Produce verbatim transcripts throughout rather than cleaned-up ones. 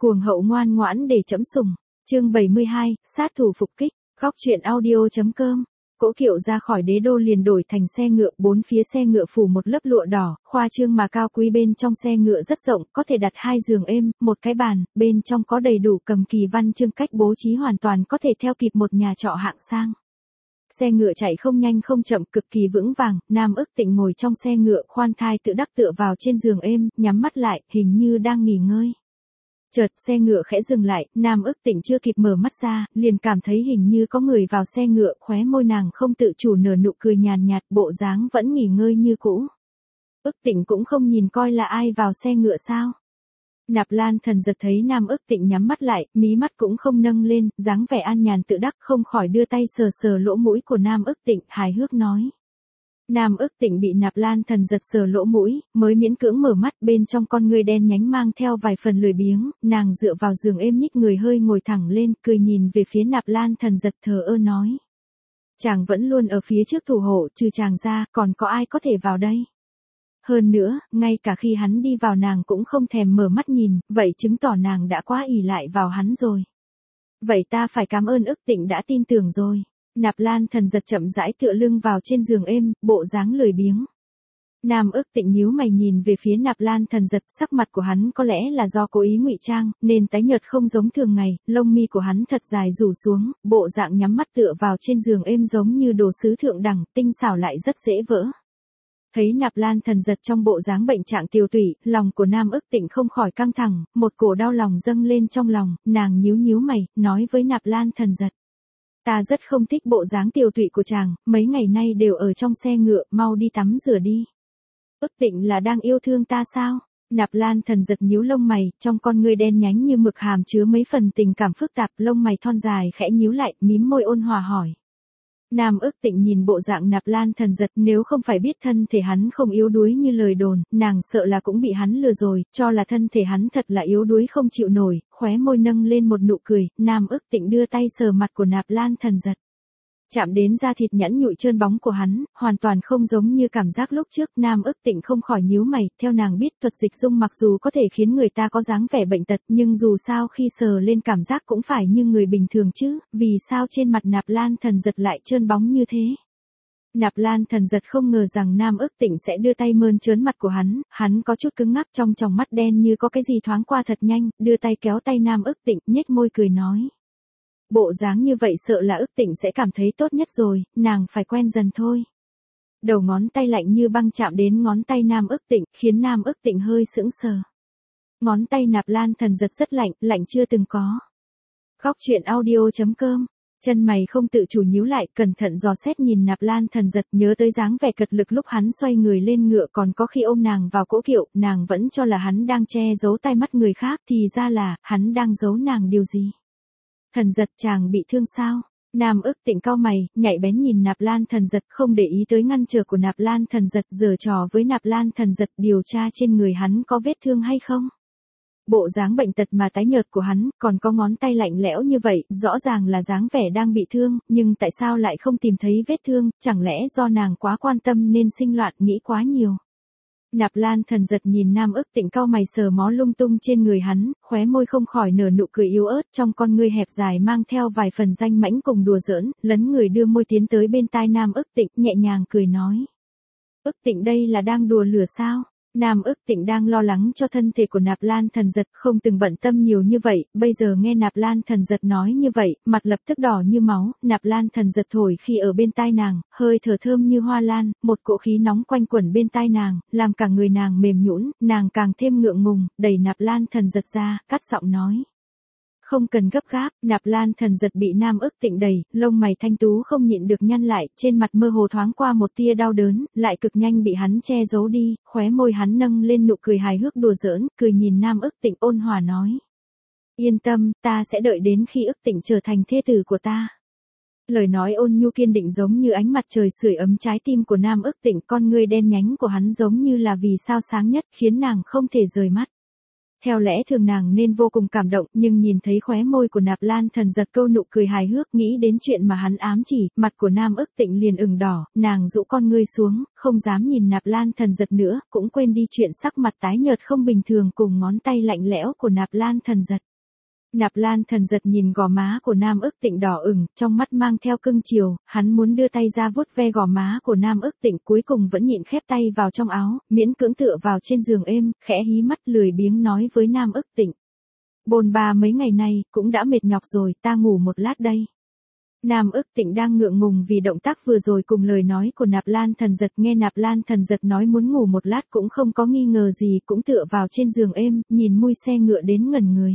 Cuồng hậu ngoan ngoãn để trẫm sủng. Chương bảy mươi hai, sát thủ phục kích. Góc truyện audio.com. Cỗ kiệu ra khỏi đế đô liền đổi thành xe ngựa, bốn phía xe ngựa phủ một lớp lụa đỏ, khoa trương mà cao quý. Bên trong xe ngựa rất rộng, có thể đặt hai giường êm, một cái bàn, bên trong có đầy đủ cầm kỳ văn chương, cách bố trí hoàn toàn có thể theo kịp một nhà trọ hạng sang. Xe ngựa chạy không nhanh không chậm, cực kỳ vững vàng. Nam Ức Tịnh ngồi trong xe ngựa, khoan thai tự đắc tựa vào trên giường êm, nhắm mắt lại, hình như đang nghỉ ngơi. Chợt xe ngựa khẽ dừng lại, Nam Ức Tịnh chưa kịp mở mắt ra, liền cảm thấy hình như có người vào xe ngựa, khóe môi nàng không tự chủ nở nụ cười nhàn nhạt, bộ dáng vẫn nghỉ ngơi như cũ. Ức Tịnh cũng không nhìn coi là ai vào xe ngựa sao? Nạp Lan Thần Giật thấy Nam Ức Tịnh nhắm mắt lại, mí mắt cũng không nâng lên, dáng vẻ an nhàn tự đắc, không khỏi đưa tay sờ sờ lỗ mũi của Nam Ức Tịnh, hài hước nói. Nam Ức Tịnh bị Nạp Lan Thần Giật sờ lỗ mũi, mới miễn cưỡng mở mắt, bên trong con ngươi đen nhánh mang theo vài phần lười biếng, nàng dựa vào giường êm nhích người hơi ngồi thẳng lên, cười nhìn về phía Nạp Lan Thần Giật thờ ơ nói. Chàng vẫn luôn ở phía trước thủ hộ, trừ chàng ra, còn có ai có thể vào đây? Hơn nữa, ngay cả khi hắn đi vào nàng cũng không thèm mở mắt nhìn, vậy chứng tỏ nàng đã quá ỷ lại vào hắn rồi. Vậy ta phải cảm ơn Ức Tịnh đã tin tưởng rồi. Nạp Lan Thần Giật chậm rãi tựa lưng vào trên giường êm, bộ dáng lười biếng. Nam Ức Tịnh nhíu mày nhìn về phía Nạp Lan Thần Giật, sắc mặt của hắn có lẽ là do cố ý ngụy trang, nên tái nhợt không giống thường ngày, lông mi của hắn thật dài rủ xuống, bộ dạng nhắm mắt tựa vào trên giường êm giống như đồ sứ thượng đẳng, tinh xảo lại rất dễ vỡ. Thấy Nạp Lan Thần Giật trong bộ dáng bệnh trạng tiều tụy, lòng của Nam Ức Tịnh không khỏi căng thẳng, một cổ đau lòng dâng lên trong lòng, nàng nhíu nhíu mày, nói với Nạp Lan Thần Giật. Ta rất không thích bộ dáng tiều tụy của chàng, mấy ngày nay đều ở trong xe ngựa, mau đi tắm rửa đi. Ức Tịnh là đang yêu thương ta sao? Nạp Lan Thần Giật nhíu lông mày, trong con ngươi đen nhánh như mực hàm chứa mấy phần tình cảm phức tạp, lông mày thon dài khẽ nhíu lại, mím môi ôn hòa hỏi. Nam Ức Tịnh nhìn bộ dạng Nạp Lan Thần Giật, nếu không phải biết thân thể hắn không yếu đuối như lời đồn, nàng sợ là cũng bị hắn lừa rồi, cho là thân thể hắn thật là yếu đuối không chịu nổi, khóe môi nâng lên một nụ cười, Nam Ức Tịnh đưa tay sờ mặt của Nạp Lan Thần Giật. Chạm đến da thịt nhẵn nhụi trơn bóng của hắn, hoàn toàn không giống như cảm giác lúc trước, Nam Ức Tịnh không khỏi nhíu mày, theo nàng biết thuật dịch dung mặc dù có thể khiến người ta có dáng vẻ bệnh tật, nhưng dù sao khi sờ lên cảm giác cũng phải như người bình thường chứ, vì sao trên mặt Nạp Lan Thần Giật lại trơn bóng như thế? Nạp Lan Thần Giật không ngờ rằng Nam Ức Tịnh sẽ đưa tay mơn trớn mặt của hắn, hắn có chút cứng ngắc trong tròng mắt đen như có cái gì thoáng qua thật nhanh, đưa tay kéo tay Nam Ức Tịnh, nhếch môi cười nói. Bộ dáng như vậy sợ là Ức Tịnh sẽ cảm thấy tốt nhất rồi, nàng phải quen dần thôi. Đầu ngón tay lạnh như băng chạm đến ngón tay Nam Ức Tịnh, khiến Nam Ức Tịnh hơi sững sờ. Ngón tay Nạp Lan Thần Giật rất lạnh, lạnh chưa từng có. Góc truyện audio.com. Chân mày không tự chủ nhíu lại, cẩn thận dò xét nhìn Nạp Lan Thần Giật, nhớ tới dáng vẻ cật lực lúc hắn xoay người lên ngựa, còn có khi ôm nàng vào cỗ kiệu, nàng vẫn cho là hắn đang che giấu tai mắt người khác, thì ra là, hắn đang giấu nàng điều gì. Thần Giật, chàng bị thương sao? Nam Ức Tịnh cau mày, nhạy bén nhìn Nạp Lan Thần Giật, không để ý tới ngăn trở của Nạp Lan Thần Giật, giở trò với Nạp Lan Thần Giật, điều tra trên người hắn có vết thương hay không. Bộ dáng bệnh tật mà tái nhợt của hắn, còn có ngón tay lạnh lẽo như vậy, rõ ràng là dáng vẻ đang bị thương, nhưng tại sao lại không tìm thấy vết thương, chẳng lẽ do nàng quá quan tâm nên sinh loạn, nghĩ quá nhiều. Nạp Lan Thần Giật nhìn Nam Ức Tịnh cau mày sờ mó lung tung trên người hắn, khóe môi không khỏi nở nụ cười yếu ớt, trong con ngươi hẹp dài mang theo vài phần danh mãnh cùng đùa giỡn, lấn người đưa môi tiến tới bên tai Nam Ức Tịnh, nhẹ nhàng cười nói. Ức Tịnh đây là đang đùa lửa sao? Nam Ức Tịnh đang lo lắng cho thân thể của Nạp Lan Thần Giật, không từng bận tâm nhiều như vậy, bây giờ nghe Nạp Lan Thần Giật nói như vậy, mặt lập tức đỏ như máu, Nạp Lan Thần Giật thổi khi ở bên tai nàng, hơi thở thơm như hoa lan, một cỗ khí nóng quanh quẩn bên tai nàng, làm cả người nàng mềm nhũn, nàng càng thêm ngượng ngùng, đẩy Nạp Lan Thần Giật ra, cắt giọng nói. Không cần gấp gáp, Nạp Lan Thần Giật bị Nam Ức Tịnh đẩy, lông mày thanh tú không nhịn được nhăn lại, trên mặt mơ hồ thoáng qua một tia đau đớn, lại cực nhanh bị hắn che giấu đi, khóe môi hắn nâng lên nụ cười hài hước đùa giỡn, cười nhìn Nam Ức Tịnh ôn hòa nói. Yên tâm, ta sẽ đợi đến khi Ức Tịnh trở thành thê tử của ta. Lời nói ôn nhu kiên định giống như ánh mặt trời sưởi ấm trái tim của Nam Ức Tịnh, con ngươi đen nhánh của hắn giống như là vì sao sáng nhất, khiến nàng không thể rời mắt. Theo lẽ thường nàng nên vô cùng cảm động, nhưng nhìn thấy khóe môi của Nạp Lan Thần Giật câu nụ cười hài hước, nghĩ đến chuyện mà hắn ám chỉ, mặt của Nam Ức Tịnh liền ửng đỏ, nàng rũ con ngươi xuống, không dám nhìn Nạp Lan Thần Giật nữa, cũng quên đi chuyện sắc mặt tái nhợt không bình thường cùng ngón tay lạnh lẽo của Nạp Lan Thần Giật. Nạp Lan Thần giật nhìn gò má của Nam Ức Tịnh đỏ ửng, trong mắt mang theo cưng chiều, hắn muốn đưa tay ra vuốt ve gò má của Nam Ức Tịnh, cuối cùng vẫn nhịn khép tay vào trong áo, miễn cưỡng tựa vào trên giường êm, khẽ hí mắt lười biếng nói với Nam Ức Tịnh. Bồn bà mấy ngày nay, cũng đã mệt nhọc rồi, ta ngủ một lát đây. Nam Ức Tịnh đang ngượng ngùng vì động tác vừa rồi cùng lời nói của Nạp Lan Thần giật, nghe Nạp Lan Thần giật nói muốn ngủ một lát cũng không có nghi ngờ gì, cũng tựa vào trên giường êm, nhìn mui xe ngựa đến ngẩn người.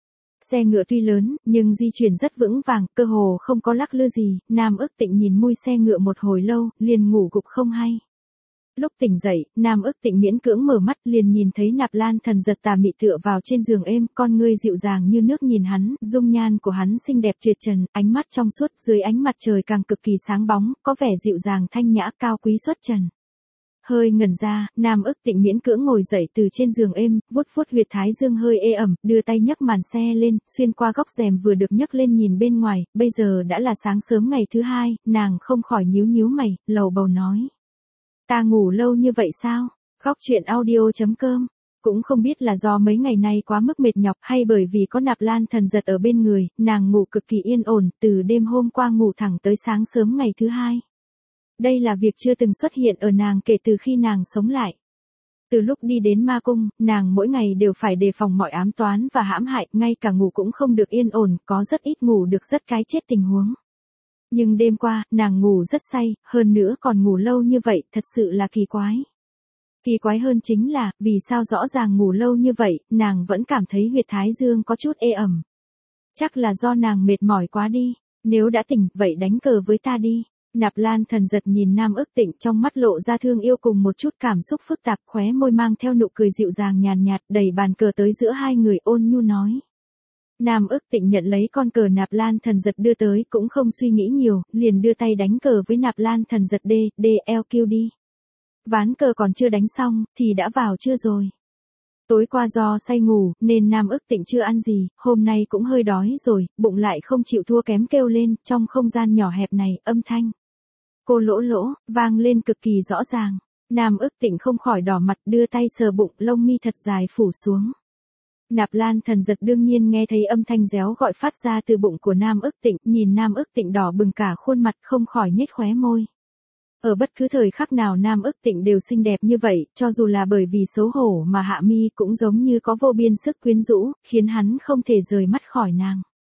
Xe ngựa tuy lớn, nhưng di chuyển rất vững vàng, cơ hồ không có lắc lư gì, Nam Ức Tịnh nhìn mui xe ngựa một hồi lâu, liền ngủ gục không hay. Lúc tỉnh dậy, Nam Ức Tịnh miễn cưỡng mở mắt liền nhìn thấy Nạp Lan Thần giật tà mị tựa vào trên giường êm, con ngươi dịu dàng như nước nhìn hắn, dung nhan của hắn xinh đẹp tuyệt trần, ánh mắt trong suốt, dưới ánh mặt trời càng cực kỳ sáng bóng, có vẻ dịu dàng thanh nhã cao quý xuất trần. Hơi ngẩn ra, Nam Ức Tịnh miễn cưỡng ngồi dậy từ trên giường êm, vuốt vuốt huyệt thái dương hơi ê ẩm, đưa tay nhấc màn xe lên, xuyên qua góc rèm vừa được nhấc lên nhìn bên ngoài, bây giờ đã là sáng sớm ngày thứ hai, nàng không khỏi nhíu nhíu mày, lầu bầu nói. Ta ngủ lâu như vậy sao? Góc truyện audio chấm com. Cũng không biết là do mấy ngày nay quá mức mệt nhọc hay bởi vì có Nạp Lan Thần giật ở bên người, nàng ngủ cực kỳ yên ổn, từ đêm hôm qua ngủ thẳng tới sáng sớm ngày thứ hai. Đây là việc chưa từng xuất hiện ở nàng kể từ khi nàng sống lại. Từ lúc đi đến ma cung, nàng mỗi ngày đều phải đề phòng mọi ám toán và hãm hại, ngay cả ngủ cũng không được yên ổn, có rất ít ngủ được rất cái chết tình huống. Nhưng đêm qua, nàng ngủ rất say, hơn nữa còn ngủ lâu như vậy, thật sự là kỳ quái. Kỳ quái hơn chính là, vì sao rõ ràng ngủ lâu như vậy, nàng vẫn cảm thấy huyệt thái dương có chút ê ẩm. Chắc là do nàng mệt mỏi quá đi, nếu đã tỉnh, vậy đánh cờ với ta đi. Nạp Lan Thần giật nhìn Nam Ức Tịnh, trong mắt lộ ra thương yêu cùng một chút cảm xúc phức tạp, khóe môi mang theo nụ cười dịu dàng nhàn nhạt, đẩy bàn cờ tới giữa hai người, ôn nhu nói. Nam Ức Tịnh nhận lấy con cờ Nạp Lan Thần giật đưa tới, cũng không suy nghĩ nhiều, liền đưa tay đánh cờ với Nạp Lan Thần giật. D, D, L, Q đi. Ván cờ còn chưa đánh xong, thì đã vào chưa rồi. Tối qua do say ngủ, nên Nam Ức Tịnh chưa ăn gì, hôm nay cũng hơi đói rồi, bụng lại không chịu thua kém kêu lên, trong không gian nhỏ hẹp này, âm thanh. Cô lỗ lỗ, vang lên cực kỳ rõ ràng. Nam Ức Tịnh không khỏi đỏ mặt, đưa tay sờ bụng, lông mi thật dài phủ xuống. Nạp Lan Thần giật đương nhiên nghe thấy âm thanh réo gọi phát ra từ bụng của Nam Ức Tịnh, nhìn Nam Ức Tịnh đỏ bừng cả khuôn mặt, không khỏi nhếch khóe môi. Ở bất cứ thời khắc nào Nam Ức Tịnh đều xinh đẹp như vậy, cho dù là bởi vì xấu hổ mà hạ mi cũng giống như có vô biên sức quyến rũ, khiến hắn không thể rời mắt khỏi nàng.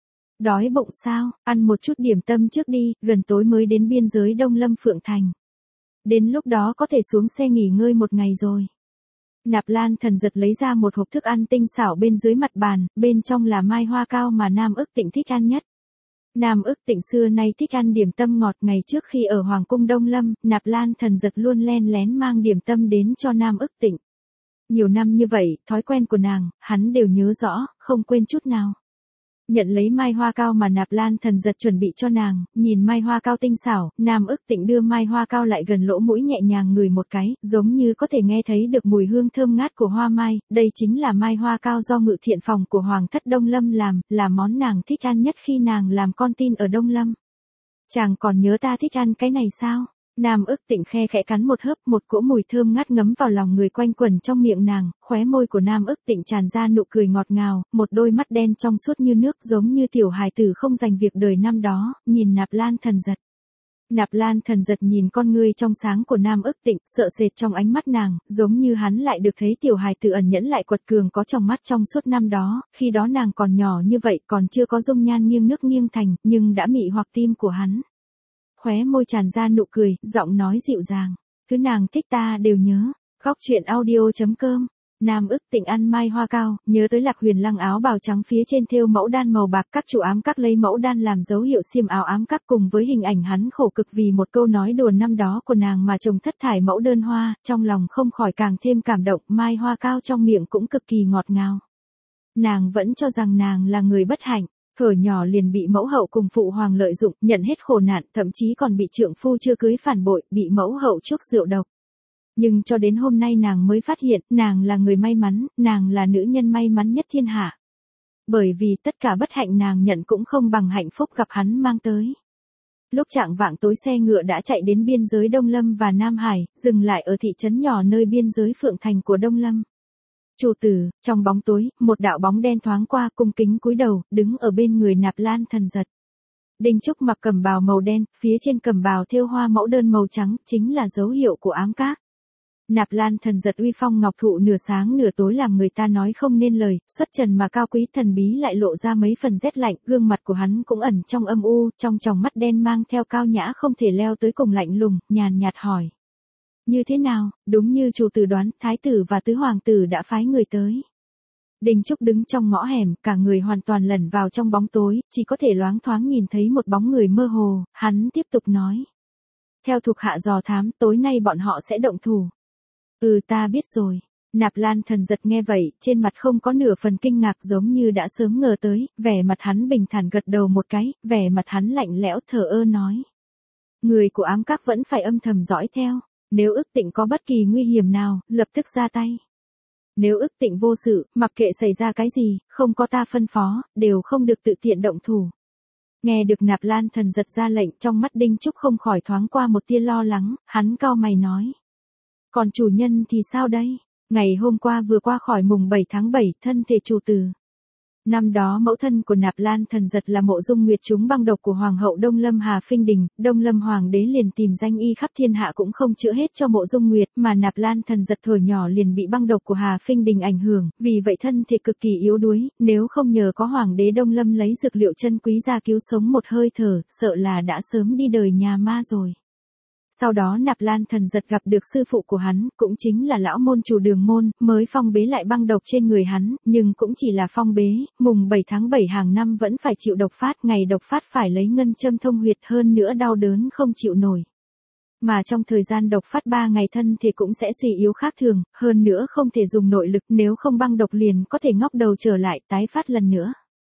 Đói bụng sao, ăn một chút điểm tâm trước đi, gần tối mới đến biên giới Đông Lâm Phượng Thành. Đến lúc đó có thể xuống xe nghỉ ngơi một ngày rồi. Nạp Lan Thần giật lấy ra một hộp thức ăn tinh xảo bên dưới mặt bàn, bên trong là mai hoa cao mà Nam Ức Tịnh thích ăn nhất. Nam Ức Tịnh xưa nay thích ăn điểm tâm ngọt, ngày trước khi ở Hoàng cung Đông Lâm, Nạp Lan Thần giật luôn len lén mang điểm tâm đến cho Nam Ức Tịnh. Nhiều năm như vậy, thói quen của nàng, hắn đều nhớ rõ, không quên chút nào. Nhận lấy mai hoa cao mà Nạp Lan Thần giật chuẩn bị cho nàng, nhìn mai hoa cao tinh xảo, Nam Ức Tịnh đưa mai hoa cao lại gần lỗ mũi nhẹ nhàng ngửi một cái, giống như có thể nghe thấy được mùi hương thơm ngát của hoa mai, đây chính là mai hoa cao do ngự thiện phòng của Hoàng thất Đông Lâm làm, là món nàng thích ăn nhất khi nàng làm con tin ở Đông Lâm. Chàng còn nhớ ta thích ăn cái này sao? Nam Ức Tịnh khe khẽ cắn một hớp, một cỗ mùi thơm ngát ngấm vào lòng người quanh quẩn trong miệng nàng, khóe môi của Nam Ức Tịnh tràn ra nụ cười ngọt ngào, một đôi mắt đen trong suốt như nước, giống như tiểu hài tử không dành việc đời năm đó, nhìn Nạp Lan Thần giật. Nạp Lan Thần giật nhìn con ngươi trong sáng của Nam Ức Tịnh, sợ sệt trong ánh mắt nàng, giống như hắn lại được thấy tiểu hài tử ẩn nhẫn lại quật cường có trong mắt trong suốt năm đó, khi đó nàng còn nhỏ như vậy, còn chưa có dung nhan nghiêng nước nghiêng thành, nhưng đã mị hoặc tim của hắn. Khóe môi tràn ra nụ cười, giọng nói dịu dàng. Thứ nàng thích ta đều nhớ. Góc truyện audio chấm com. Nam Ức Tịnh ăn mai hoa cao, nhớ tới Lạc Huyền Lăng áo bào trắng phía trên thêu mẫu đan màu bạc, các chủ ám các lấy mẫu đan làm dấu hiệu xiêm áo ám các, cùng với hình ảnh hắn khổ cực vì một câu nói đùa năm đó của nàng mà chồng thất thải mẫu đơn hoa, trong lòng không khỏi càng thêm cảm động, mai hoa cao trong miệng cũng cực kỳ ngọt ngào. Nàng vẫn cho rằng nàng là người bất hạnh. Thuở nhỏ liền bị mẫu hậu cùng phụ hoàng lợi dụng, nhận hết khổ nạn, thậm chí còn bị trượng phu chưa cưới phản bội, bị mẫu hậu chuốc rượu độc. Nhưng cho đến hôm nay nàng mới phát hiện, nàng là người may mắn, nàng là nữ nhân may mắn nhất thiên hạ. Bởi vì tất cả bất hạnh nàng nhận cũng không bằng hạnh phúc gặp hắn mang tới. Lúc trạng vạng tối xe ngựa đã chạy đến biên giới Đông Lâm và Nam Hải, dừng lại ở thị trấn nhỏ nơi biên giới Phượng Thành của Đông Lâm. Chủ tử, trong bóng tối, một đạo bóng đen thoáng qua cung kính cúi đầu, đứng ở bên người Nạp Lan Thần Giật. Đinh Trúc mặc cẩm bào màu đen, phía trên cẩm bào thêu hoa mẫu đơn màu trắng, chính là dấu hiệu của ám các. Nạp Lan Thần Giật uy phong ngọc thụ nửa sáng nửa tối làm người ta nói không nên lời, xuất trần mà cao quý thần bí lại lộ ra mấy phần rét lạnh, gương mặt của hắn cũng ẩn trong âm u, trong tròng mắt đen mang theo cao nhã không thể leo tới cùng lạnh lùng, nhàn nhạt hỏi. Như thế nào, đúng như chủ tử đoán, thái tử và tứ hoàng tử đã phái người tới. Đinh Trúc đứng trong ngõ hẻm, cả người hoàn toàn lẩn vào trong bóng tối, chỉ có thể loáng thoáng nhìn thấy một bóng người mơ hồ, hắn tiếp tục nói. Theo thuộc hạ dò thám, tối nay bọn họ sẽ động thủ. Ừ ta biết rồi. Nạp Lan Thần Giật nghe vậy, trên mặt không có nửa phần kinh ngạc giống như đã sớm ngờ tới, vẻ mặt hắn bình thản gật đầu một cái, vẻ mặt hắn lạnh lẽo thờ ơ nói. Người của ám các vẫn phải âm thầm dõi theo, nếu ước tịnh có bất kỳ nguy hiểm nào, lập tức ra tay. Nếu ước tịnh vô sự, mặc kệ xảy ra cái gì, không có ta phân phó, đều không được tự tiện động thủ. Nghe được Nạp Lan Thần Giật ra lệnh, trong mắt Đinh Trúc không khỏi thoáng qua một tia lo lắng, hắn cau mày nói. Còn chủ nhân thì sao đây? Ngày hôm qua vừa qua khỏi mùng bảy tháng bảy, thân thể chủ tử. Năm đó mẫu thân của Nạp Lan Thần Giật là Mộ Dung Nguyệt trúng băng độc của Hoàng hậu Đông Lâm Hà Phinh Đình, Đông Lâm Hoàng đế liền tìm danh y khắp thiên hạ cũng không chữa hết cho Mộ Dung Nguyệt, mà Nạp Lan Thần Giật thuở nhỏ liền bị băng độc của Hà Phinh Đình ảnh hưởng, vì vậy thân thể cực kỳ yếu đuối, nếu không nhờ có Hoàng đế Đông Lâm lấy dược liệu chân quý ra cứu sống một hơi thở, sợ là đã sớm đi đời nhà ma rồi. Sau đó Nạp Lan Thần Giật gặp được sư phụ của hắn, cũng chính là lão môn chủ Đường Môn, mới phong bế lại băng độc trên người hắn, nhưng cũng chỉ là phong bế, mùng bảy tháng bảy hàng năm vẫn phải chịu độc phát, ngày độc phát phải lấy ngân châm thông huyệt hơn nữa đau đớn không chịu nổi. Mà trong thời gian độc phát ba ngày thân thì cũng sẽ suy yếu khác thường, hơn nữa không thể dùng nội lực, nếu không băng độc liền có thể ngóc đầu trở lại tái phát lần nữa.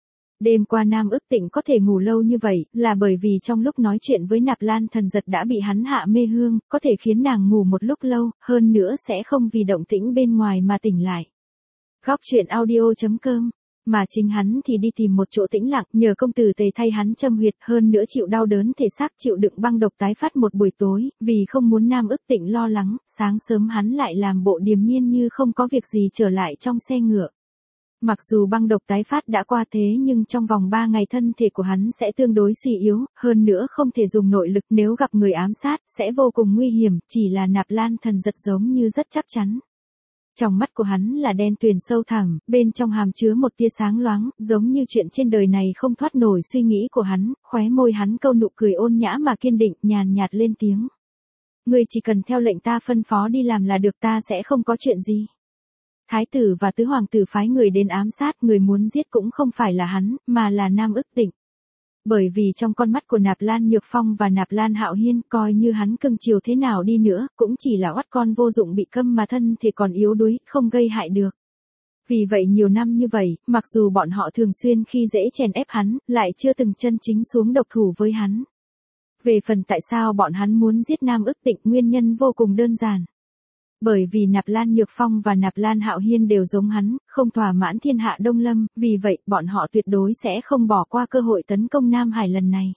Đêm qua Nam Ức Tịnh có thể ngủ lâu như vậy, là bởi vì trong lúc nói chuyện với Nạp Lan Thần Giật đã bị hắn hạ mê hương, có thể khiến nàng ngủ một lúc lâu, hơn nữa sẽ không vì động tĩnh bên ngoài mà tỉnh lại. Góc truyện audio chấm com. Mà chính hắn thì đi tìm một chỗ tĩnh lặng, nhờ công tử Tề thay hắn châm huyệt, hơn nữa chịu đau đớn thể xác chịu đựng băng độc tái phát một buổi tối, vì không muốn Nam Ức Tịnh lo lắng, sáng sớm hắn lại làm bộ điềm nhiên như không có việc gì trở lại trong xe ngựa. Mặc dù băng độc tái phát đã qua thế nhưng trong vòng ba ngày thân thể của hắn sẽ tương đối suy yếu, hơn nữa không thể dùng nội lực, nếu gặp người ám sát, sẽ vô cùng nguy hiểm, chỉ là Nạp Lan Thần Giật giống như rất chắc chắn. Trong mắt của hắn là đen tuyền sâu thẳm, bên trong hàm chứa một tia sáng loáng, giống như chuyện trên đời này không thoát nổi suy nghĩ của hắn, khóe môi hắn câu nụ cười ôn nhã mà kiên định, nhàn nhạt lên tiếng. Ngươi chỉ cần theo lệnh ta phân phó đi làm là được, ta sẽ không có chuyện gì. Thái tử và tứ hoàng tử phái người đến ám sát, người muốn giết cũng không phải là hắn, mà là Nam Ức Tịnh. Bởi vì trong con mắt của Nạp Lan Nhược Phong và Nạp Lan Hạo Hiên, coi như hắn cưng chiều thế nào đi nữa, cũng chỉ là oắt con vô dụng bị câm mà thân thì còn yếu đuối, không gây hại được. Vì vậy nhiều năm như vậy, mặc dù bọn họ thường xuyên khi dễ chèn ép hắn, lại chưa từng chân chính xuống độc thủ với hắn. Về phần tại sao bọn hắn muốn giết Nam Ức Tịnh, nguyên nhân vô cùng đơn giản. Bởi vì Nạp Lan Nhược Phong và Nạp Lan Hạo Hiên đều giống hắn, không thỏa mãn thiên hạ Đông Lâm, vì vậy bọn họ tuyệt đối sẽ không bỏ qua cơ hội tấn công Nam Hải lần này.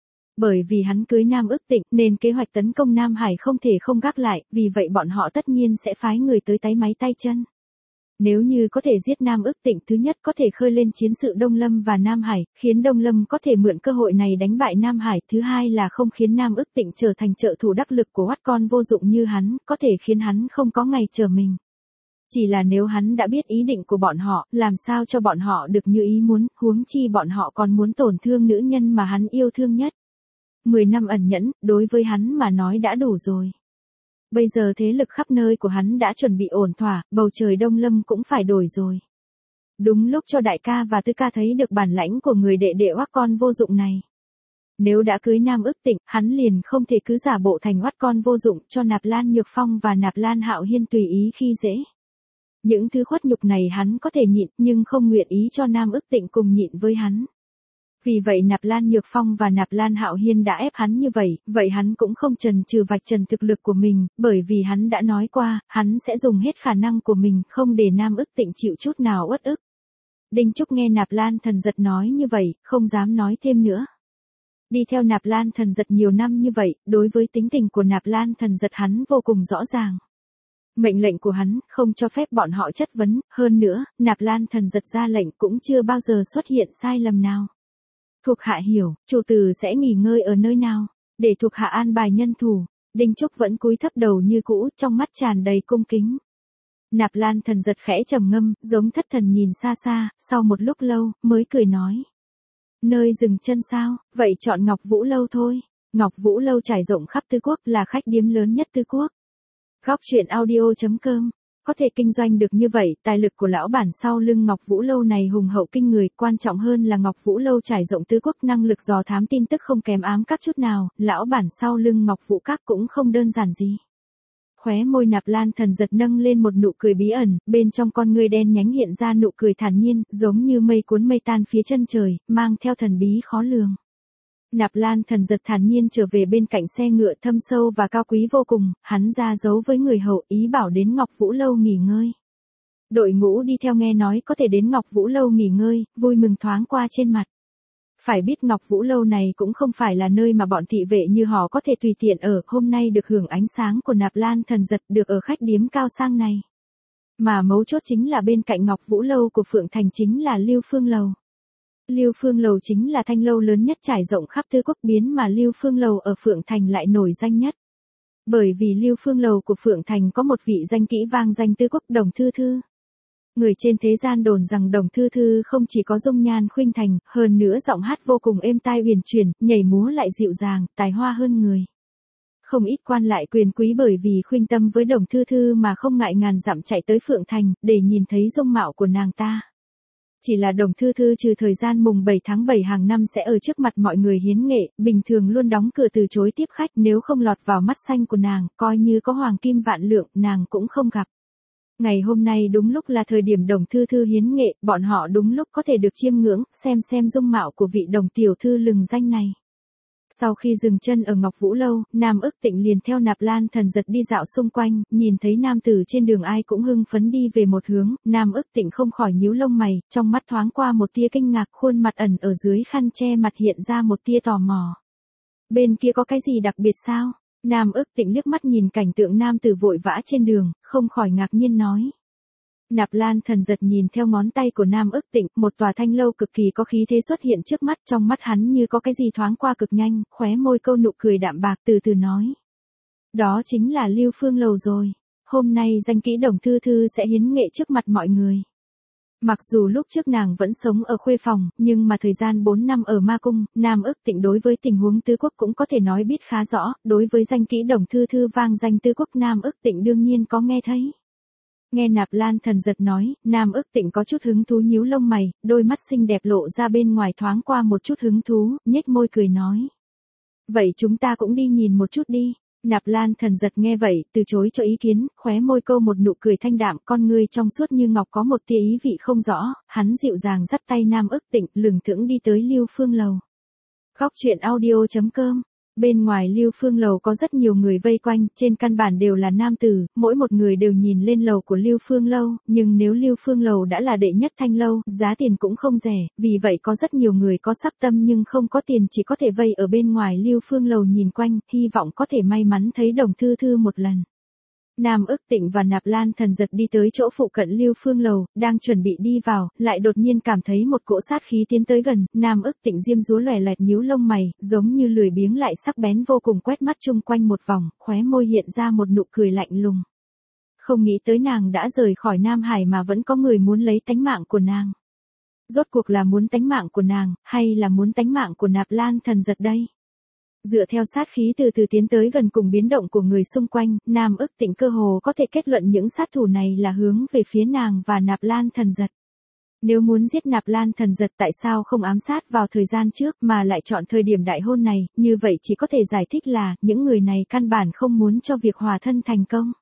Bởi vì hắn cưới Nam Ức Tịnh nên kế hoạch tấn công Nam Hải không thể không gác lại, vì vậy bọn họ tất nhiên sẽ phái người tới táy máy tay chân. Nếu như có thể giết Nam Ức Tịnh, thứ nhất có thể khơi lên chiến sự Đông Lâm và Nam Hải, khiến Đông Lâm có thể mượn cơ hội này đánh bại Nam Hải, thứ hai là không khiến Nam Ức Tịnh trở thành trợ thủ đắc lực của oắt con vô dụng như hắn, có thể khiến hắn không có ngày chờ mình. Chỉ là nếu hắn đã biết ý định của bọn họ, làm sao cho bọn họ được như ý muốn, huống chi bọn họ còn muốn tổn thương nữ nhân mà hắn yêu thương nhất. Mười năm ẩn nhẫn, đối với hắn mà nói đã đủ rồi. Bây giờ thế lực khắp nơi của hắn đã chuẩn bị ổn thỏa, bầu trời Đông Lâm cũng phải đổi rồi. Đúng lúc cho đại ca và tứ ca thấy được bản lãnh của người đệ đệ oắt con vô dụng này. Nếu đã cưới Nam Ức Tịnh, hắn liền không thể cứ giả bộ thành oắt con vô dụng cho Nạp Lan Nhược Phong và Nạp Lan Hạo Hiên tùy ý khi dễ. Những thứ khuất nhục này hắn có thể nhịn, nhưng không nguyện ý cho Nam Ức Tịnh cùng nhịn với hắn. Vì vậy Nạp Lan Nhược Phong và Nạp Lan Hạo Hiên đã ép hắn như vậy, vậy hắn cũng không chần chừ vạch trần thực lực của mình, bởi vì hắn đã nói qua, hắn sẽ dùng hết khả năng của mình, không để Nam Ức Tịnh chịu chút nào uất ức. Đinh Trúc nghe Nạp Lan Thần Giật nói như vậy, không dám nói thêm nữa. Đi theo Nạp Lan Thần Giật nhiều năm như vậy, đối với tính tình của Nạp Lan Thần Giật hắn vô cùng rõ ràng. Mệnh lệnh của hắn không cho phép bọn họ chất vấn, hơn nữa, Nạp Lan Thần Giật ra lệnh cũng chưa bao giờ xuất hiện sai lầm nào. Thuộc hạ hiểu, chủ tử sẽ nghỉ ngơi ở nơi nào, để thuộc hạ an bài nhân thủ. Đinh Trúc vẫn cúi thấp đầu như cũ, trong mắt tràn đầy cung kính. Nạp Lan Thần Giật khẽ trầm ngâm, giống thất thần nhìn xa xa, sau một lúc lâu, mới cười nói. Nơi dừng chân sao, vậy chọn Ngọc Vũ Lâu thôi. Ngọc Vũ Lâu trải rộng khắp Tứ Quốc là khách điếm lớn nhất Tứ Quốc. Góc truyện audio chấm com. Có thể kinh doanh được như vậy, tài lực của lão bản sau lưng Ngọc Vũ Lâu này hùng hậu kinh người, quan trọng hơn là Ngọc Vũ Lâu trải rộng Tứ Quốc, năng lực dò thám tin tức không kém ám các chút nào, lão bản sau lưng Ngọc Vũ Các cũng không đơn giản gì. Khóe môi Nạp Lan Thần Giật nâng lên một nụ cười bí ẩn, bên trong con ngươi đen nhánh hiện ra nụ cười thản nhiên, giống như mây cuốn mây tan phía chân trời, mang theo thần bí khó lường. Nạp Lan Thần Giật thản nhiên trở về bên cạnh xe ngựa thâm sâu và cao quý vô cùng, hắn ra dấu với người hầu ý bảo đến Ngọc Vũ Lâu nghỉ ngơi. Đội ngũ đi theo nghe nói có thể đến Ngọc Vũ Lâu nghỉ ngơi, vui mừng thoáng qua trên mặt. Phải biết Ngọc Vũ Lâu này cũng không phải là nơi mà bọn thị vệ như họ có thể tùy tiện ở, hôm nay được hưởng ánh sáng của Nạp Lan Thần Giật, được ở khách điếm cao sang này. Mà mấu chốt chính là bên cạnh Ngọc Vũ Lâu của Phượng Thành chính là Lưu Phương Lầu. Lưu Phương Lầu chính là thanh lâu lớn nhất trải rộng khắp Tứ Quốc, biến mà Lưu Phương Lầu ở Phượng Thành lại nổi danh nhất. Bởi vì Lưu Phương Lầu của Phượng Thành có một vị danh kỹ vang danh Tứ Quốc, Đồng Thư Thư. Người trên thế gian đồn rằng Đồng Thư Thư không chỉ có dung nhan khuynh thành, hơn nữa giọng hát vô cùng êm tai uyển chuyển, nhảy múa lại dịu dàng, tài hoa hơn người. Không ít quan lại quyền quý bởi vì khuynh tâm với Đồng Thư Thư mà không ngại ngàn dặm chạy tới Phượng Thành, để nhìn thấy dung mạo của nàng ta. Chỉ là Đồng Thư Thư trừ thời gian mùng bảy tháng bảy hàng năm sẽ ở trước mặt mọi người hiến nghệ, bình thường luôn đóng cửa từ chối tiếp khách, nếu không lọt vào mắt xanh của nàng, coi như có hoàng kim vạn lượng, nàng cũng không gặp. Ngày hôm nay đúng lúc là thời điểm Đồng Thư Thư hiến nghệ, bọn họ đúng lúc có thể được chiêm ngưỡng, xem xem dung mạo của vị Đồng tiểu thư lừng danh này. Sau khi dừng chân ở Ngọc Vũ Lâu, Nam Ức Tịnh liền theo Nạp Lan Thần Giật đi dạo xung quanh, nhìn thấy nam tử trên đường ai cũng hưng phấn đi về một hướng, Nam Ức Tịnh không khỏi nhíu lông mày, trong mắt thoáng qua một tia kinh ngạc, khuôn mặt ẩn ở dưới khăn che mặt hiện ra một tia tò mò. Bên kia có cái gì đặc biệt sao? Nam Ức Tịnh liếc mắt nhìn cảnh tượng nam tử vội vã trên đường, không khỏi ngạc nhiên nói. Nạp Lan Thần Giật nhìn theo ngón tay của Nam Ức Tịnh, một tòa thanh lâu cực kỳ có khí thế xuất hiện trước mắt, trong mắt hắn như có cái gì thoáng qua cực nhanh, khóe môi câu nụ cười đạm bạc, từ từ nói. Đó chính là Lưu Phương Lầu rồi, hôm nay danh kỹ Đồng Thư Thư sẽ hiến nghệ trước mặt mọi người. Mặc dù lúc trước nàng vẫn sống ở khuê phòng, nhưng mà thời gian bốn năm ở ma cung, Nam Ức Tịnh đối với tình huống Tứ Quốc cũng có thể nói biết khá rõ, đối với danh kỹ Đồng Thư Thư vang danh Tứ Quốc Nam Ức Tịnh đương nhiên có nghe thấy. Nghe Nạp Lan Thần Giật nói, Nam Ức Tịnh có chút hứng thú nhíu lông mày, đôi mắt xinh đẹp lộ ra bên ngoài thoáng qua một chút hứng thú, nhếch môi cười nói. Vậy chúng ta cũng đi nhìn một chút đi. Nạp Lan Thần Giật nghe vậy, từ chối cho ý kiến, khóe môi câu một nụ cười thanh đạm, con ngươi trong suốt như ngọc có một tia ý vị không rõ, hắn dịu dàng dắt tay Nam Ức Tịnh, lừng thững đi tới Lưu Phương Lầu. Góc truyện audio chấm com. Bên ngoài Lưu Phương Lầu có rất nhiều người vây quanh, trên căn bản đều là nam tử, mỗi một người đều nhìn lên lầu của Lưu Phương Lâu, nhưng nếu Lưu Phương Lầu đã là đệ nhất thanh lâu, giá tiền cũng không rẻ, vì vậy có rất nhiều người có sắc tâm nhưng không có tiền chỉ có thể vây ở bên ngoài Lưu Phương Lầu nhìn quanh, hy vọng có thể may mắn thấy Đồng Thư Thư một lần. Nam Ức Tịnh và Nạp Lan Thần Giật đi tới chỗ phụ cận Lưu Phương Lầu, đang chuẩn bị đi vào, lại đột nhiên cảm thấy một cỗ sát khí tiến tới gần, Nam Ức Tịnh diêm dúa lòe loẹt nhíu lông mày, giống như lười biếng lại sắc bén vô cùng, quét mắt chung quanh một vòng, khóe môi hiện ra một nụ cười lạnh lùng. Không nghĩ tới nàng đã rời khỏi Nam Hải mà vẫn có người muốn lấy tánh mạng của nàng. Rốt cuộc là muốn tánh mạng của nàng, hay là muốn tánh mạng của Nạp Lan Thần Giật đây? Dựa theo sát khí từ từ tiến tới gần cùng biến động của người xung quanh, Nam Ức Tịnh cơ hồ có thể kết luận những sát thủ này là hướng về phía nàng và Nạp Lan Thần Giật. Nếu muốn giết Nạp Lan Thần Giật tại sao không ám sát vào thời gian trước mà lại chọn thời điểm đại hôn này, như vậy chỉ có thể giải thích là, những người này căn bản không muốn cho việc hòa thân thành công.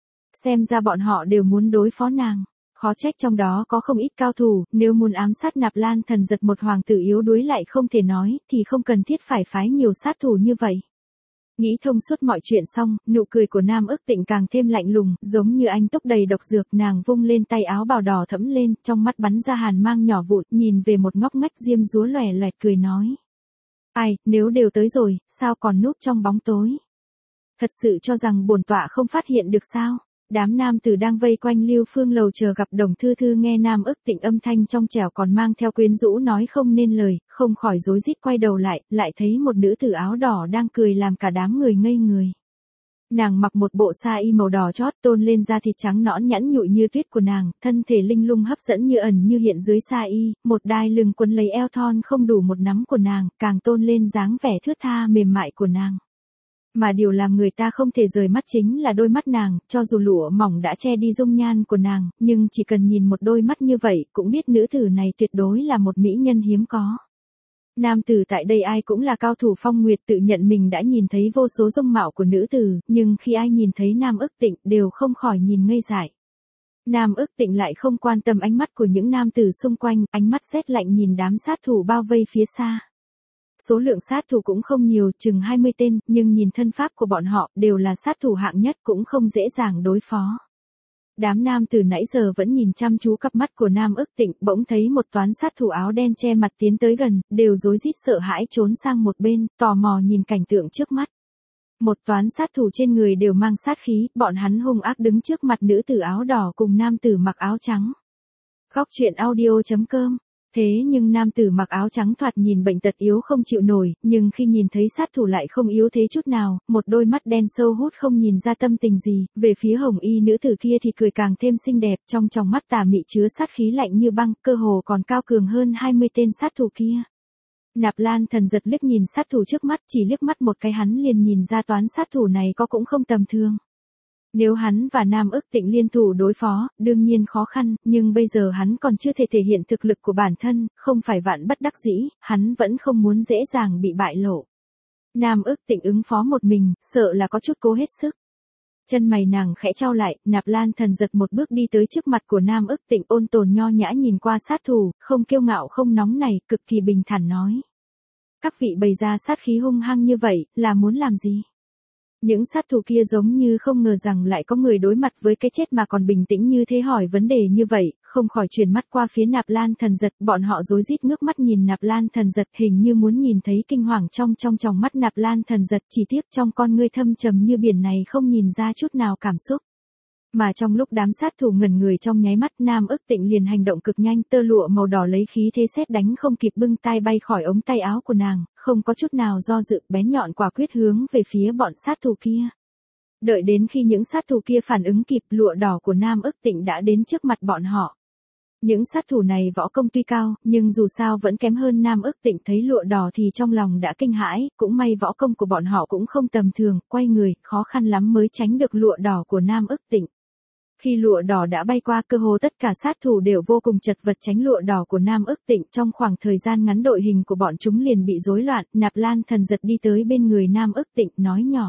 Xem ra bọn họ đều muốn đối phó nàng. Khó trách trong đó có không ít cao thủ, nếu muốn ám sát Nạp Lan Thần Giật một hoàng tử yếu đuối lại không thể nói, thì không cần thiết phải phái nhiều sát thủ như vậy. Nghĩ thông suốt mọi chuyện xong, nụ cười của Nam Ức Tịnh càng thêm lạnh lùng, giống như anh túc đầy độc dược, nàng vung lên tay áo bào đỏ thẫm lên, trong mắt bắn ra hàn mang nhỏ vụn, nhìn về một ngóc ngách diêm dúa lòe loẹt cười nói. Ai, nếu đều tới rồi, sao còn núp trong bóng tối? Thật sự cho rằng bổn tọa không phát hiện được sao? Đám nam tử đang vây quanh Lưu Phương Lầu chờ gặp Đồng Thư Thư nghe Nam Ức Tịnh âm thanh trong trẻo còn mang theo quyến rũ nói không nên lời, không khỏi rối rít quay đầu lại, lại thấy một nữ tử áo đỏ đang cười làm cả đám người ngây người. Nàng mặc một bộ sa y màu đỏ chót tôn lên da thịt trắng nõn nhẵn nhụi như tuyết của nàng, thân thể linh lung hấp dẫn như ẩn như hiện dưới sa y, một đai lưng quấn lấy eo thon không đủ một nắm của nàng, càng tôn lên dáng vẻ thướt tha mềm mại của nàng. Mà điều làm người ta không thể rời mắt chính là đôi mắt nàng, cho dù lụa mỏng đã che đi dung nhan của nàng, nhưng chỉ cần nhìn một đôi mắt như vậy cũng biết nữ tử này tuyệt đối là một mỹ nhân hiếm có. Nam tử tại đây ai cũng là cao thủ phong nguyệt tự nhận mình đã nhìn thấy vô số dung mạo của nữ tử, nhưng khi ai nhìn thấy Nam Ức Tịnh đều không khỏi nhìn ngây dại. Nam Ức Tịnh lại không quan tâm ánh mắt của những nam tử xung quanh, ánh mắt rét lạnh nhìn đám sát thủ bao vây phía xa. Số lượng sát thủ cũng không nhiều, chừng hai mươi tên, nhưng nhìn thân pháp của bọn họ đều là sát thủ hạng nhất cũng không dễ dàng đối phó. Đám nam từ nãy giờ vẫn nhìn chăm chú cặp mắt của Nam Ức Tịnh, bỗng thấy một toán sát thủ áo đen che mặt tiến tới gần, đều rối rít sợ hãi trốn sang một bên, tò mò nhìn cảnh tượng trước mắt. Một toán sát thủ trên người đều mang sát khí, bọn hắn hung ác đứng trước mặt nữ tử áo đỏ cùng nam tử mặc áo trắng. Góc truyện audio chấm com. Thế nhưng nam tử mặc áo trắng thoạt nhìn bệnh tật yếu không chịu nổi, nhưng khi nhìn thấy sát thủ lại không yếu thế chút nào, một đôi mắt đen sâu hút không nhìn ra tâm tình gì, về phía hồng y nữ tử kia thì cười càng thêm xinh đẹp, trong tròng mắt tà mị chứa sát khí lạnh như băng, cơ hồ còn cao cường hơn hai mươi tên sát thủ kia. Nạp Lan Thần giật liếc nhìn sát thủ trước mắt, chỉ liếc mắt một cái hắn liền nhìn ra toán sát thủ này có cũng không tầm thường. Nếu hắn và Nam Ức Tịnh liên thủ đối phó, đương nhiên khó khăn, nhưng bây giờ hắn còn chưa thể thể hiện thực lực của bản thân, không phải vạn bất đắc dĩ, hắn vẫn không muốn dễ dàng bị bại lộ. Nam Ức Tịnh ứng phó một mình, sợ là có chút cố hết sức. Chân mày nàng khẽ chau lại, Nạp Lan Thần giật một bước đi tới trước mặt của Nam Ức Tịnh ôn tồn nho nhã nhìn qua sát thủ, không kiêu ngạo không nóng nảy, cực kỳ bình thản nói. Các vị bày ra sát khí hung hăng như vậy, là muốn làm gì? Những sát thủ kia giống như không ngờ rằng lại có người đối mặt với cái chết mà còn bình tĩnh như thế hỏi vấn đề như vậy, không khỏi chuyển mắt qua phía Nạp Lan Thần giật, bọn họ rối rít ngước mắt nhìn Nạp Lan Thần giật hình như muốn nhìn thấy kinh hoàng trong trong tròng mắt Nạp Lan Thần giật, chỉ tiếc trong con ngươi thâm trầm như biển này không nhìn ra chút nào cảm xúc. Mà trong lúc đám sát thủ ngẩn người trong nháy mắt Nam Ức Tịnh liền hành động cực nhanh, tơ lụa màu đỏ lấy khí thế sét đánh không kịp bưng tay bay khỏi ống tay áo của nàng, không có chút nào do dự, bén nhọn quả quyết hướng về phía bọn sát thủ kia. Đợi đến khi những sát thủ kia phản ứng kịp, lụa đỏ của Nam Ức Tịnh đã đến trước mặt bọn họ. Những sát thủ này võ công tuy cao, nhưng dù sao vẫn kém hơn Nam Ức Tịnh, thấy lụa đỏ thì trong lòng đã kinh hãi, cũng may võ công của bọn họ cũng không tầm thường, quay người, khó khăn lắm mới tránh được lụa đỏ của Nam Ức Tịnh. Khi lụa đỏ đã bay qua, cơ hồ tất cả sát thủ đều vô cùng chật vật tránh lụa đỏ của Nam Ức Tịnh, trong khoảng thời gian ngắn đội hình của bọn chúng liền bị rối loạn, Nạp Lan Thần giật đi tới bên người Nam Ức Tịnh, nói nhỏ.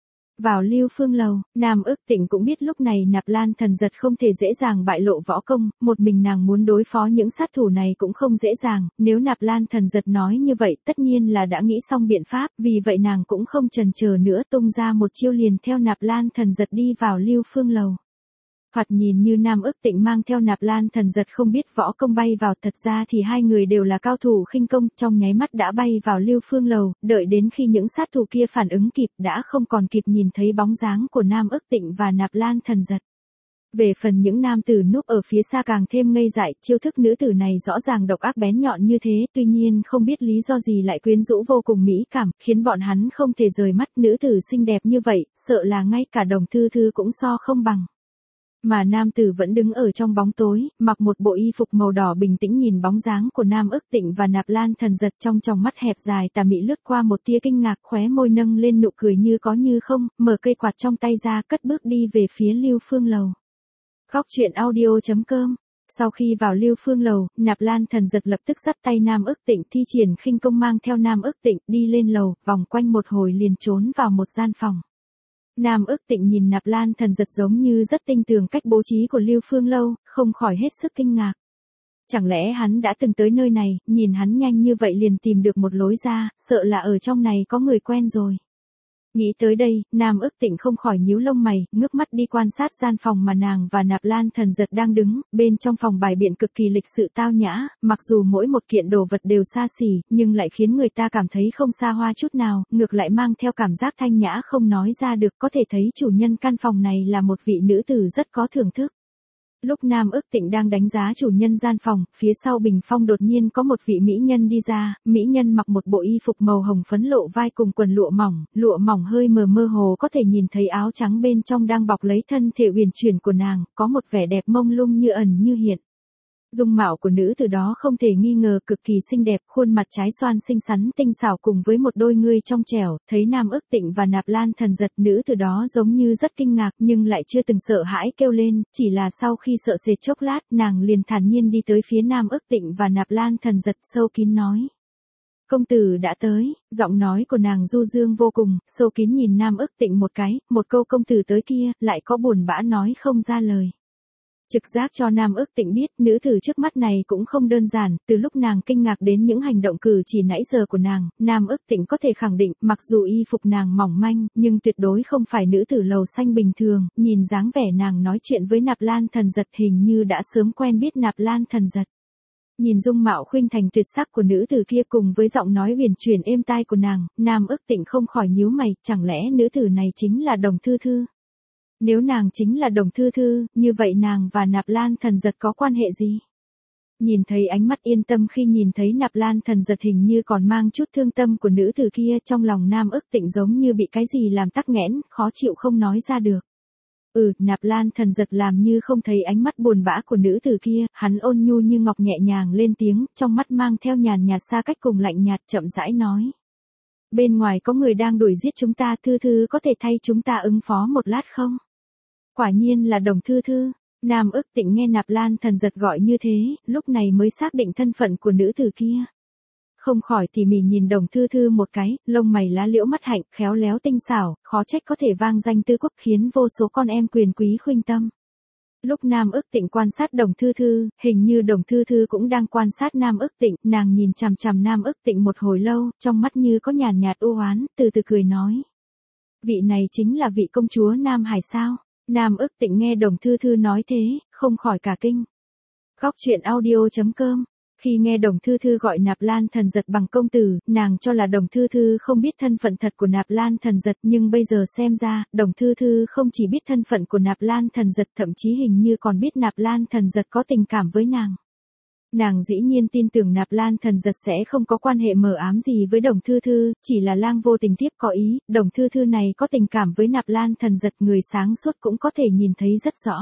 Vào Lưu Phương lầu, Nam Ức Tịnh cũng biết lúc này Nạp Lan Thần giật không thể dễ dàng bại lộ võ công, một mình nàng muốn đối phó những sát thủ này cũng không dễ dàng, nếu Nạp Lan Thần giật nói như vậy tất nhiên là đã nghĩ xong biện pháp, vì vậy nàng cũng không chần chờ nữa tung ra một chiêu liền theo Nạp Lan Thần giật đi vào Lưu Phương lầu. Thoạt nhìn như Nam Ức Tịnh mang theo Nạp Lan Thần giật không biết võ công bay vào, thật ra thì hai người đều là cao thủ khinh công, trong nháy mắt đã bay vào Lưu Phương lầu, đợi đến khi những sát thủ kia phản ứng kịp đã không còn kịp nhìn thấy bóng dáng của Nam Ức Tịnh và Nạp Lan Thần giật. Về phần những nam tử núp ở phía xa càng thêm ngây dại, chiêu thức nữ tử này rõ ràng độc ác bén nhọn như thế, tuy nhiên không biết lý do gì lại quyến rũ vô cùng mỹ cảm, khiến bọn hắn không thể rời mắt, nữ tử xinh đẹp như vậy, sợ là ngay cả Đồng Thư Thư cũng so không bằng. Mà nam tử vẫn đứng ở trong bóng tối, mặc một bộ y phục màu đỏ bình tĩnh nhìn bóng dáng của Nam Ức Tịnh và Nạp Lan Thần giật, trong tròng mắt hẹp dài tà mị lướt qua một tia kinh ngạc, khóe môi nâng lên nụ cười như có như không, mở cây quạt trong tay ra cất bước đi về phía Lưu Phương lầu. Góc truyện audio chấm com. Sau khi vào Lưu Phương lầu, Nạp Lan Thần giật lập tức dắt tay Nam Ức Tịnh thi triển khinh công mang theo Nam Ức Tịnh đi lên lầu, vòng quanh một hồi liền trốn vào một gian phòng. Nam Ức Tịnh nhìn Nạp Lan Thần giật giống như rất tinh tường cách bố trí của Lưu Phương lâu, không khỏi hết sức kinh ngạc. Chẳng lẽ hắn đã từng tới nơi này, nhìn hắn nhanh như vậy liền tìm được một lối ra, sợ là ở trong này có người quen rồi. Nghĩ tới đây, Nam ức tịnh không khỏi nhíu lông mày, ngước mắt đi quan sát gian phòng mà nàng và Nạp Lan Thần Giật đang đứng, bên trong phòng bài biện cực kỳ lịch sự tao nhã, mặc dù mỗi một kiện đồ vật đều xa xỉ, nhưng lại khiến người ta cảm thấy không xa hoa chút nào, ngược lại mang theo cảm giác thanh nhã không nói ra được, có thể thấy chủ nhân căn phòng này là một vị nữ tử rất có thưởng thức. Lúc Nam ức tịnh đang đánh giá chủ nhân gian phòng, phía sau bình phong đột nhiên có một vị mỹ nhân đi ra, mỹ nhân mặc một bộ y phục màu hồng phấn lộ vai cùng quần lụa mỏng, lụa mỏng hơi mờ mơ hồ có thể nhìn thấy áo trắng bên trong đang bọc lấy thân thể uyển chuyển của nàng, có một vẻ đẹp mông lung như ẩn như hiện. Dung mạo của nữ từ đó không thể nghi ngờ cực kỳ xinh đẹp, khuôn mặt trái xoan xinh xắn tinh xảo cùng với một đôi ngươi trong trẻo, thấy Nam ức tịnh và Nạp Lan Thần Giật, nữ từ đó giống như rất kinh ngạc nhưng lại chưa từng sợ hãi kêu lên, chỉ là sau khi sợ sệt chốc lát, nàng liền thản nhiên đi tới phía Nam ức tịnh và Nạp Lan Thần Giật sâu kín nói. Công tử đã tới, giọng nói của nàng du dương vô cùng, sâu kín nhìn Nam ức tịnh một cái, một câu công tử tới kia, lại có buồn bã nói không ra lời. Trực giác cho Nam ức tịnh biết, nữ tử trước mắt này cũng không đơn giản, từ lúc nàng kinh ngạc đến những hành động cử chỉ nãy giờ của nàng, Nam ức tịnh có thể khẳng định, mặc dù y phục nàng mỏng manh, nhưng tuyệt đối không phải nữ tử lầu xanh bình thường, nhìn dáng vẻ nàng nói chuyện với Nạp Lan Thần Giật hình như đã sớm quen biết Nạp Lan Thần Giật. Nhìn dung mạo khuynh thành tuyệt sắc của nữ tử kia cùng với giọng nói uyển chuyển êm tai của nàng, Nam ức tịnh không khỏi nhíu mày, chẳng lẽ nữ tử này chính là Đồng Thư Thư? Nếu nàng chính là Đồng Thư Thư, như vậy nàng và Nạp Lan Thần Giật có quan hệ gì? Nhìn thấy ánh mắt yên tâm khi nhìn thấy Nạp Lan Thần Giật hình như còn mang chút thương tâm của nữ tử kia, trong lòng Nam ức tịnh giống như bị cái gì làm tắc nghẽn, khó chịu không nói ra được. Ừ, Nạp Lan Thần Giật làm như không thấy ánh mắt buồn bã của nữ tử kia, hắn ôn nhu như ngọc nhẹ nhàng lên tiếng, trong mắt mang theo nhàn nhạt xa cách cùng lạnh nhạt, chậm rãi nói. Bên ngoài có người đang đuổi giết chúng ta, Thư Thư có thể thay chúng ta ứng phó một lát không? Quả nhiên là Đồng Thư Thư. Nam ức tịnh nghe Nạp Lan Thần Giật gọi như thế, lúc này mới xác định thân phận của nữ tử kia. Không khỏi tỉ mỉ nhìn Đồng Thư Thư một cái, lông mày lá liễu mắt hạnh, khéo léo tinh xảo, khó trách có thể vang danh tứ quốc khiến vô số con em quyền quý khuynh tâm. Lúc Nam ức tịnh quan sát Đồng Thư Thư, hình như Đồng Thư Thư cũng đang quan sát Nam ức tịnh, nàng nhìn chằm chằm Nam ức tịnh một hồi lâu, trong mắt như có nhàn nhạt u oán, từ từ cười nói. Vị này chính là vị công chúa Nam Hải sao? Nam ức tịnh nghe Đồng Thư Thư nói thế, không khỏi cả kinh. Góc truyện audio chấm com. Khi nghe Đồng Thư Thư gọi Nạp Lan Thần Giật bằng công tử, nàng cho là Đồng Thư Thư không biết thân phận thật của Nạp Lan Thần Giật, nhưng bây giờ xem ra, Đồng Thư Thư không chỉ biết thân phận của Nạp Lan Thần Giật, thậm chí hình như còn biết Nạp Lan Thần Giật có tình cảm với nàng. Nàng dĩ nhiên tin tưởng Nạp Lan Thần Giật sẽ không có quan hệ mờ ám gì với Đồng Thư Thư, chỉ là lang vô tình tiếp có ý, Đồng Thư Thư này có tình cảm với Nạp Lan Thần Giật, người sáng suốt cũng có thể nhìn thấy rất rõ.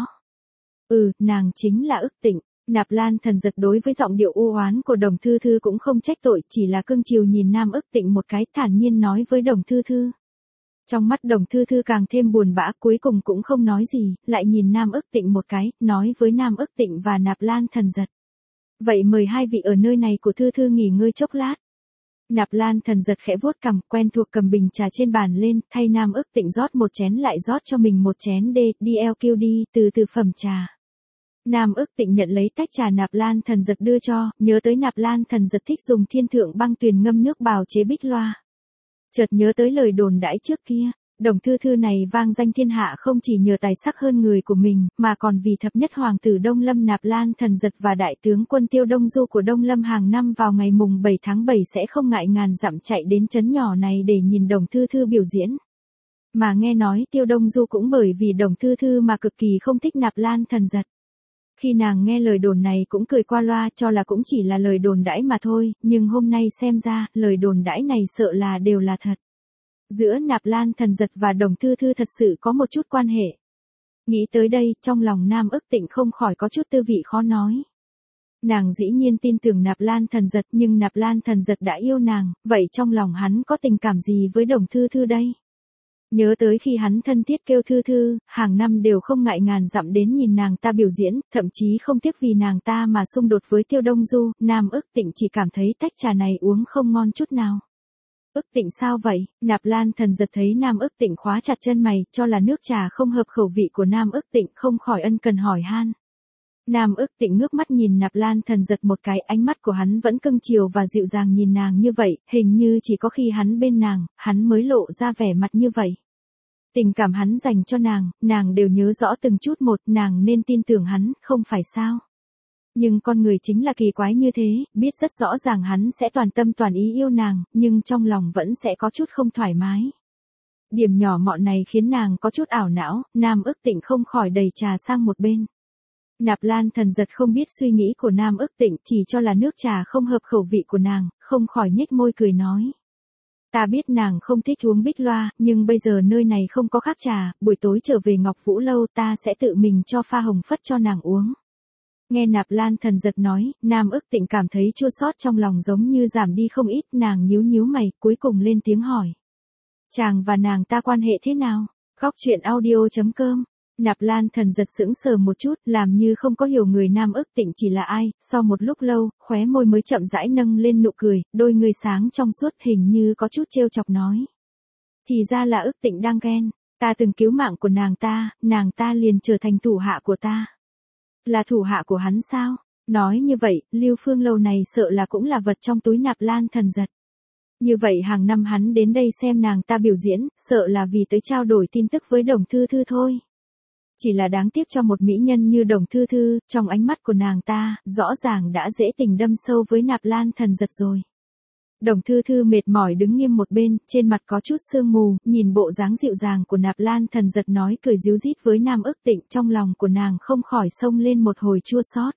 Ừ, nàng chính là ức tịnh. Nạp Lan Thần Giật đối với giọng điệu u oán của Đồng Thư Thư cũng không trách tội, chỉ là cưng chiều nhìn Nam ức tịnh một cái, thản nhiên nói với Đồng Thư Thư. Trong mắt Đồng Thư Thư càng thêm buồn bã, cuối cùng cũng không nói gì, lại nhìn Nam ức tịnh một cái, nói với Nam ức tịnh và Nạp Lan Thần Giật. Vậy mời hai vị ở nơi này của Thư Thư nghỉ ngơi chốc lát. Nạp Lan Thần Giật khẽ vuốt cằm, quen thuộc cầm bình trà trên bàn lên, thay Nam ức tịnh rót một chén lại rót cho mình một chén đê, đi eo kiêu đi, từ từ phẩm trà. Nam ức tịnh nhận lấy tách trà Nạp Lan Thần Giật đưa cho, nhớ tới Nạp Lan Thần Giật thích dùng thiên thượng băng tuyền ngâm nước bào chế bích loa. Chợt nhớ tới lời đồn đãi trước kia, Đồng Thư Thư này vang danh thiên hạ không chỉ nhờ tài sắc hơn người của mình, mà còn vì thập nhất hoàng tử Đông Lâm Nạp Lan Thần Giật và đại tướng quân Tiêu Đông Du của Đông Lâm hàng năm vào ngày mùng bảy tháng bảy sẽ không ngại ngàn dặm chạy đến trấn nhỏ này để nhìn Đồng Thư Thư biểu diễn. Mà nghe nói Tiêu Đông Du cũng bởi vì Đồng Thư Thư mà cực kỳ không thích Nạp Lan Thần Giật. Khi nàng nghe lời đồn này cũng cười qua loa, cho là cũng chỉ là lời đồn đãi mà thôi, nhưng hôm nay xem ra, lời đồn đãi này sợ là đều là thật. Giữa Nạp Lan Thần Giật và Đồng Thư Thư thật sự có một chút quan hệ. Nghĩ tới đây, trong lòng Nam ức tịnh không khỏi có chút tư vị khó nói. Nàng dĩ nhiên tin tưởng Nạp Lan Thần Giật, nhưng Nạp Lan Thần Giật đã yêu nàng, vậy trong lòng hắn có tình cảm gì với Đồng Thư Thư đây? Nhớ tới khi hắn thân thiết kêu Thư Thư, hàng năm đều không ngại ngàn dặm đến nhìn nàng ta biểu diễn, thậm chí không tiếc vì nàng ta mà xung đột với Tiêu Đông Du, Nam ức tịnh chỉ cảm thấy tách trà này uống không ngon chút nào. Ức tịnh sao vậy? Nạp Lan Thần Giật thấy Nam ức tịnh khóa chặt chân mày, cho là nước trà không hợp khẩu vị của Nam ức tịnh, không khỏi ân cần hỏi han. Nam ức tịnh ngước mắt nhìn Nạp Lan Thần Giật một cái, ánh mắt của hắn vẫn cưng chiều và dịu dàng nhìn nàng như vậy, hình như chỉ có khi hắn bên nàng, hắn mới lộ ra vẻ mặt như vậy. Tình cảm hắn dành cho nàng, nàng đều nhớ rõ từng chút một, nàng nên tin tưởng hắn, không phải sao? Nhưng con người chính là kỳ quái như thế, biết rất rõ ràng hắn sẽ toàn tâm toàn ý yêu nàng, nhưng trong lòng vẫn sẽ có chút không thoải mái. Điểm nhỏ mọn này khiến nàng có chút ảo não, Nam ức tịnh không khỏi đẩy trà sang một bên. Nạp Lan Thần Giật không biết suy nghĩ của Nam ức tịnh, chỉ cho là nước trà không hợp khẩu vị của nàng, không khỏi nhếch môi cười nói. Ta biết nàng không thích uống bích loa, nhưng bây giờ nơi này không có khác trà, buổi tối trở về Ngọc Vũ Lâu ta sẽ tự mình cho pha hồng phất cho nàng uống. Nghe Nạp Lan Thần Giật nói, Nam ức tịnh cảm thấy chua xót trong lòng giống như giảm đi không ít, nàng nhíu nhíu mày, cuối cùng lên tiếng hỏi. Chàng và nàng ta quan hệ thế nào? Góc truyện audio chấm com. Nạp Lan Thần Giật sững sờ một chút, làm như không có hiểu người Nam ức tịnh chỉ là ai, sau một lúc lâu, khóe môi mới chậm rãi nâng lên nụ cười, đôi người sáng trong suốt hình như có chút trêu chọc nói. Thì ra là ức tịnh đang ghen, ta từng cứu mạng của nàng ta, nàng ta liền trở thành thủ hạ của ta. Là thủ hạ của hắn sao? Nói như vậy, Lưu Phương Lâu này sợ là cũng là vật trong túi Nạp Lan Thần Giật. Như vậy hàng năm hắn đến đây xem nàng ta biểu diễn, sợ là vì tới trao đổi tin tức với Đồng Thư Thư thôi. Chỉ là đáng tiếc cho một mỹ nhân như Đồng Thư Thư, trong ánh mắt của nàng ta, rõ ràng đã dễ tình đâm sâu với Nạp Lan Thần Giật rồi. Đồng Thư Thư mệt mỏi đứng nghiêm một bên, trên mặt có chút sương mù, nhìn bộ dáng dịu dàng của Nạp Lan Thần Giật nói cười díu dít với Nam ức tịnh, trong lòng của nàng không khỏi xông lên một hồi chua xót.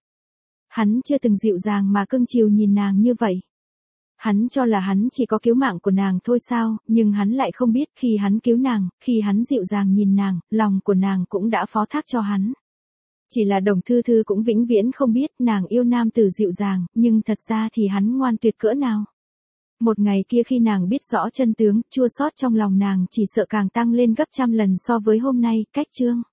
Hắn chưa từng dịu dàng mà cưng chiều nhìn nàng như vậy. Hắn cho là hắn chỉ có cứu mạng của nàng thôi sao, nhưng hắn lại không biết khi hắn cứu nàng, khi hắn dịu dàng nhìn nàng, lòng của nàng cũng đã phó thác cho hắn. Chỉ là Đồng Thư Thư cũng vĩnh viễn không biết nàng yêu nam tử dịu dàng, nhưng thật ra thì hắn ngoan tuyệt cỡ nào. Một ngày kia khi nàng biết rõ chân tướng, chua xót trong lòng nàng chỉ sợ càng tăng lên gấp trăm lần so với hôm nay, cách chương.